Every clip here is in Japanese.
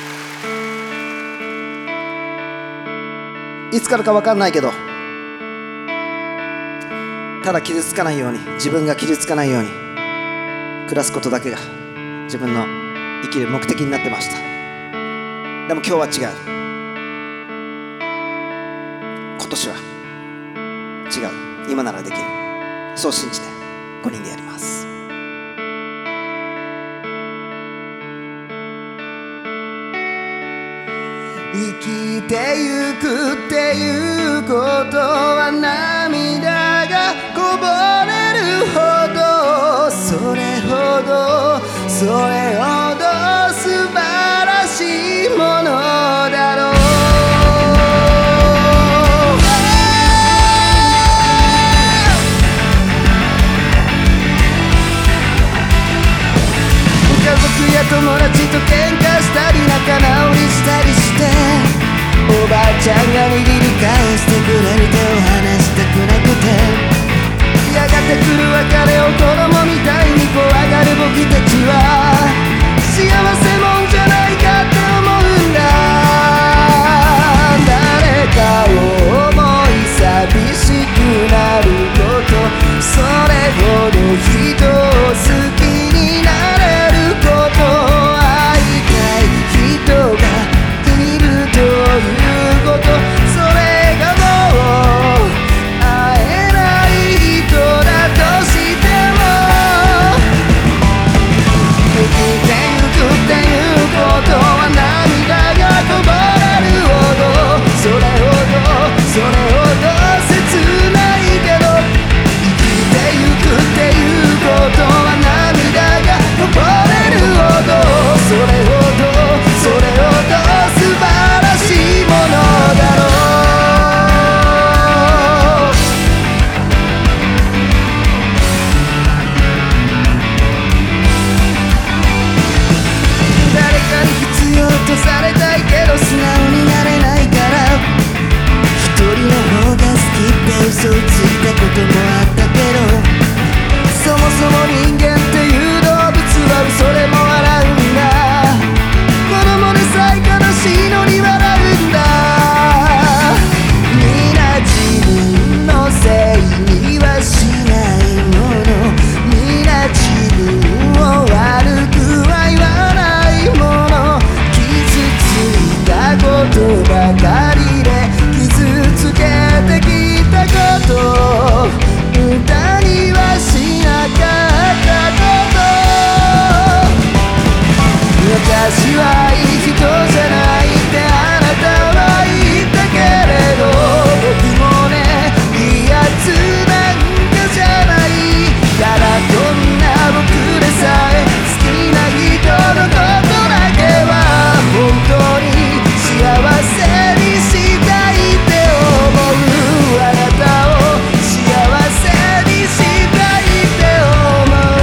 いつからか分かんないけど、ただ傷つかないように、自分が傷つかないように暮らすことだけが自分の生きる目的になってました。でも今日は違う。今年は違う。今ならできる。そう信じて5人でやります。生きてゆくっていうことは涙がこぼれるほど、それほど素晴らしいものだろう。家族や友達と喧嘩したり仲直りしたりして、おばあちゃんが握り返してくれる手を離したくなくて、やがて来る別れを子供みたいに怖がる僕たちは幸せもんじゃないかって思うんだ。誰かを思い寂しくなること、それほど人を好きになれること、会いたい人がいるということ、それがもう会えない人だとしても、生きてゆくっていうことは涙がこぼれるほど、それほど切ないけど、生きてゆくっていうことは涙がこぼれるほど、それほど素晴らしいものだろう。誰かに必要とされたいけど素直になれないから、一人の方が好きって嘘をついたこともあったけど、そもそも人間っていう動物は嘘でも笑うんだ。子供でさえ悲しいのに笑うんだ。皆自分のせいにはしないもの、皆自分を悪くは言わないもの、傷ついたことばかりで傷つけてきたこと、歌にはしなかったこと、私はいい人じゃないってあなたは言ったけれど、僕もねいいやつなんかじゃない。ただこんな僕でさえ好きな人のことだけは本当に幸せにしたいって思う。あなたを幸せにしたいって思う。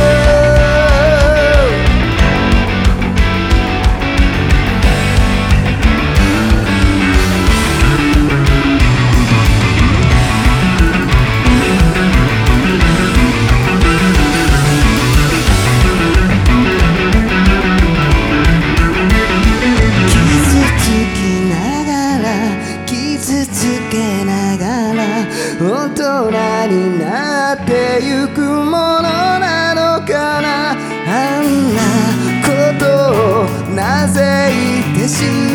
傷つけながら大人になってゆくものなのかな。あんなことをなぜ言ってしまう